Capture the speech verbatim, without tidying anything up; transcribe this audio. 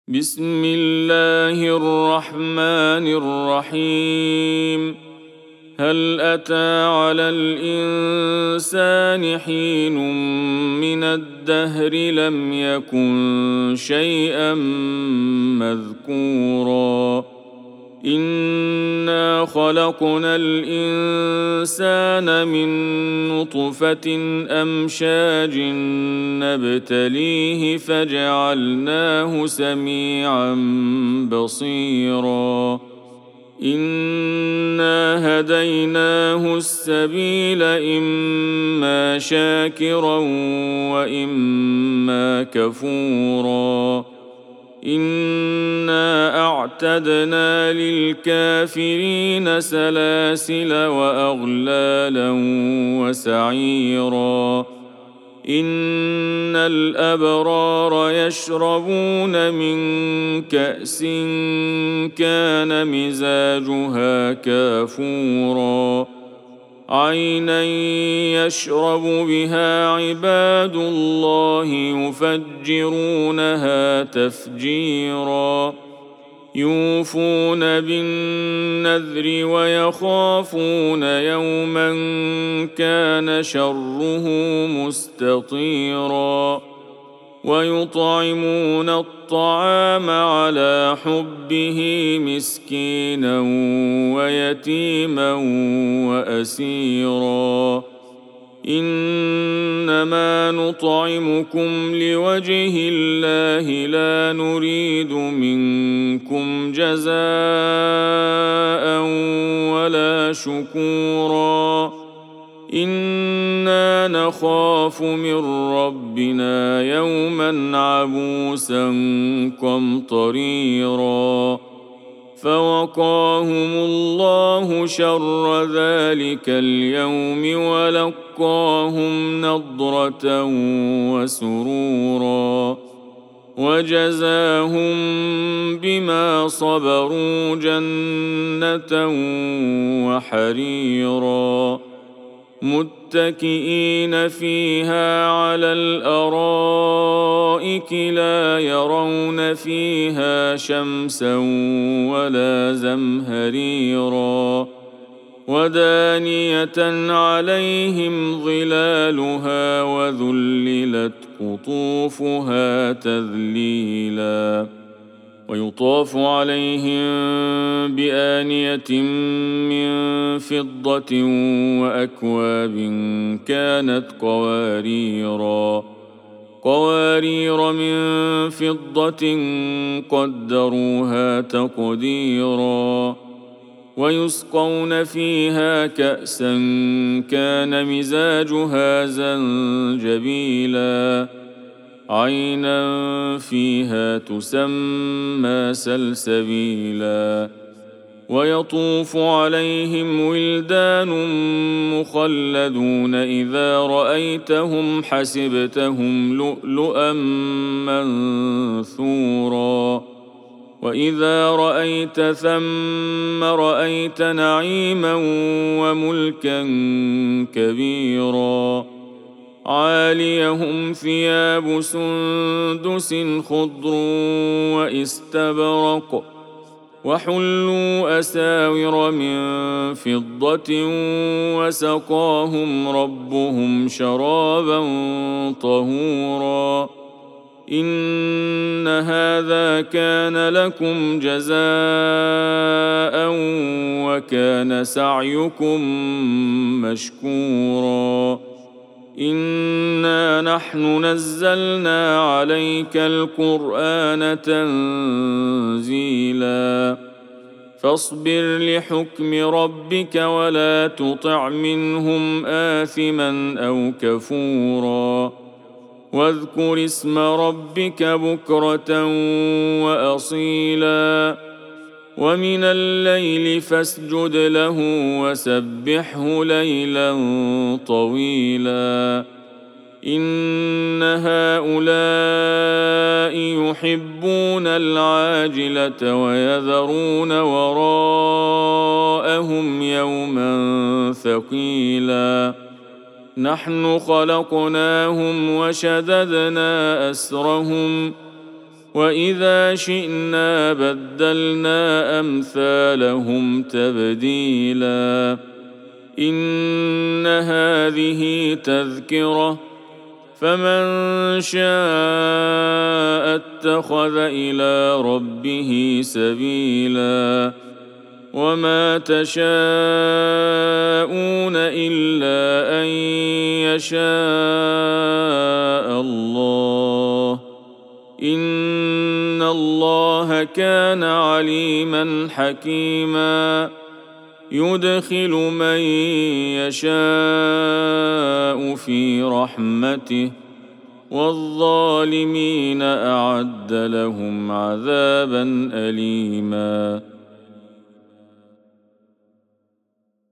بسم الله الرحمن الرحيم. هل أتى على الإنسان حين من الدهر لم يكن شيئا مذكورا إنا خلقنا الإنسان من نطفة أمشاج نبتليه فجعلناه سميعا بصيرا إنا هديناه السبيل إما شاكرا وإما كفورا إنا أعتدنا للكافرين سلاسل وأغلالا وسعيرا إن الأبرار يشربون من كأس كان مزاجها كافورا عينا يشرب بها عباد الله يفجرونها تفجيرا يوفون بالنذر ويخافون يوما كان شره مستطيرا ويطعمون الطعام على حبه مسكينا ويتيما وأسيرا إنما نطعمكم لوجه الله لا نريد منكم جزاء ولا شكورا إنا نخاف من ربنا يوما عبوسا قمطريرا فوقاهم الله شر ذلك اليوم ولقاهم نضرة وسرورا وجزاهم بما صبروا جنة وحريرا متكئين فيها على الأرائك لا يرون فيها شمسا ولا زمهريرا ودانية عليهم ظلالها وذللت قطوفها تذليلا ويطاف عليهم بآنية من فضة وأكواب كانت قواريرا قوارير من فضة قدروها تقديرا ويسقون فيها كأسا كان مزاجها زنجبيلا عينا فيها تسمى سلسبيلا ويطوف عليهم ولدان مخلدون إذا رأيتهم حسبتهم لؤلؤا منثورا وإذا رأيت ثم رأيت نعيما وملكا كبيرا عاليهم ثياب سندس خضر واستبرق وحلوا أساور من فضة وسقاهم ربهم شرابا طهورا إن هذا كان لكم جزاء وكان سعيكم مشكورا إنا نحن نزلنا عليك القرآن تنزيلا فاصبر لحكم ربك ولا تطع منهم آثما أو كفورا واذكر اسم ربك بكرة وأصيلا ومن الليل فاسجد له وسبحه ليلا طويلا إن هؤلاء يحبون العاجلة ويذرون وراءهم يوما ثقيلا نحن خلقناهم وشددنا أسرهم وإذا شئنا بدلنا أمثالهم تبديلا إن هذه تذكرة فمن شاء اتخذ إلى ربه سبيلا وما تشاءون إلا أن يشاء الله إن الله كان عليما حكيما يدخل من يشاء في رحمته والظالمين أعد لهم عذابا أليما